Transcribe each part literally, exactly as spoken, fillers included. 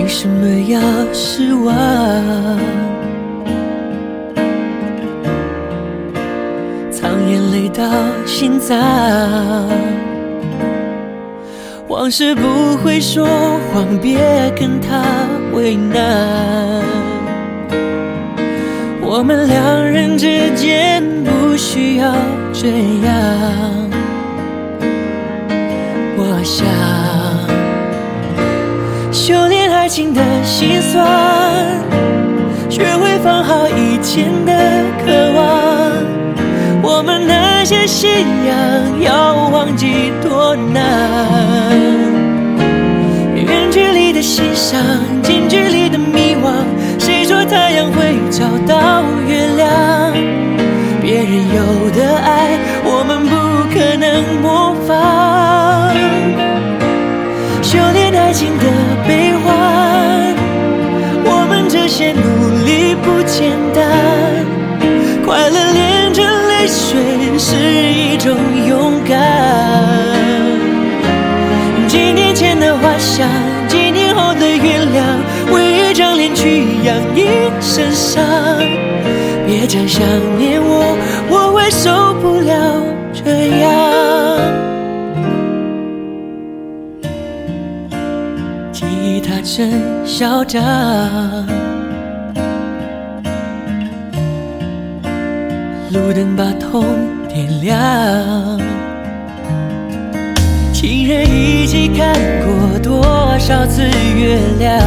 为什么要失望？藏眼泪到心脏，往事不会说谎，别跟他为难。我们两人之间不需要这样。我想修炼爱情的心酸，学会放好以前的渴望。我们那些信仰要忘记多难，远距离的欣赏，近距离的迷惘。谁说太阳会找到月亮？别人有的爱，我们不可能模仿。修炼爱情的悲欢，我们这些努力不简单。快乐连着泪水是一种勇敢。几年前的花香，几年后的原谅，为一张脸去养一身伤。别再想念我，我会受不了这样。吉他真嚣张，路灯把痛点亮。情人一起看过多少次月亮？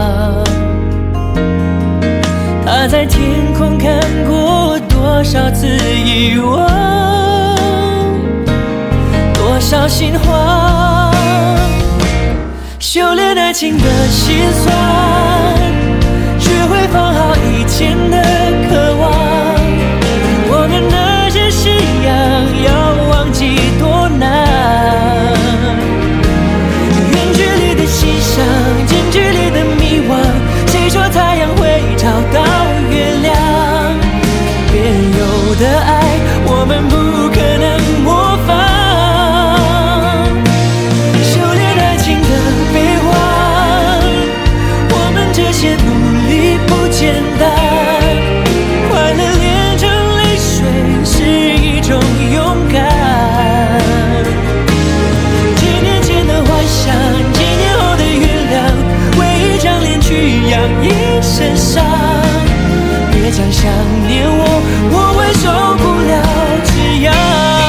他在天空看过多少次遗忘？多少心慌？修炼爱情的心酸，学会放好以前的渴望。我们那些信仰要忘记多难，远距离的欣赏，近距离的迷惘。谁说太阳会找到月亮？别人有的爱，我们不可能模仿。修炼爱情的悲欢，我们这些努力不简单。快乐连着泪水是一种勇敢。几年前的幻想，几年后的原谅，为一张脸去养一身伤。别再想念我，我会受不了这样。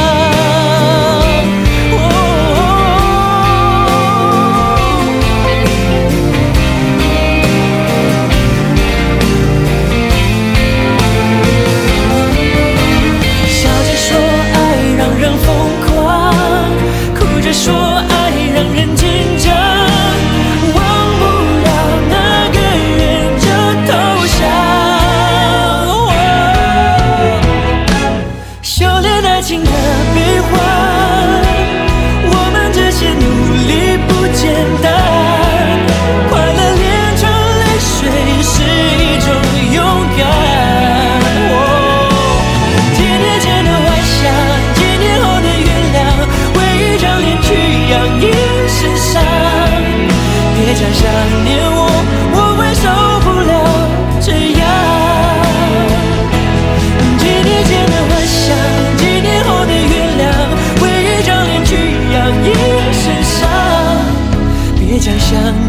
笑着说爱让人疯狂，哭着说爱让人紧张。忘不了那个人就投降。修炼爱情的悲欢，我们这些努力不简单。快乐连着泪水是一种勇敢。几年前的幻想，几年后的原谅，为一张脸去养一身伤。别再想念我，我会受不了这样。几年前的幻想，几年后的原谅，为一张脸去养一身伤。别再想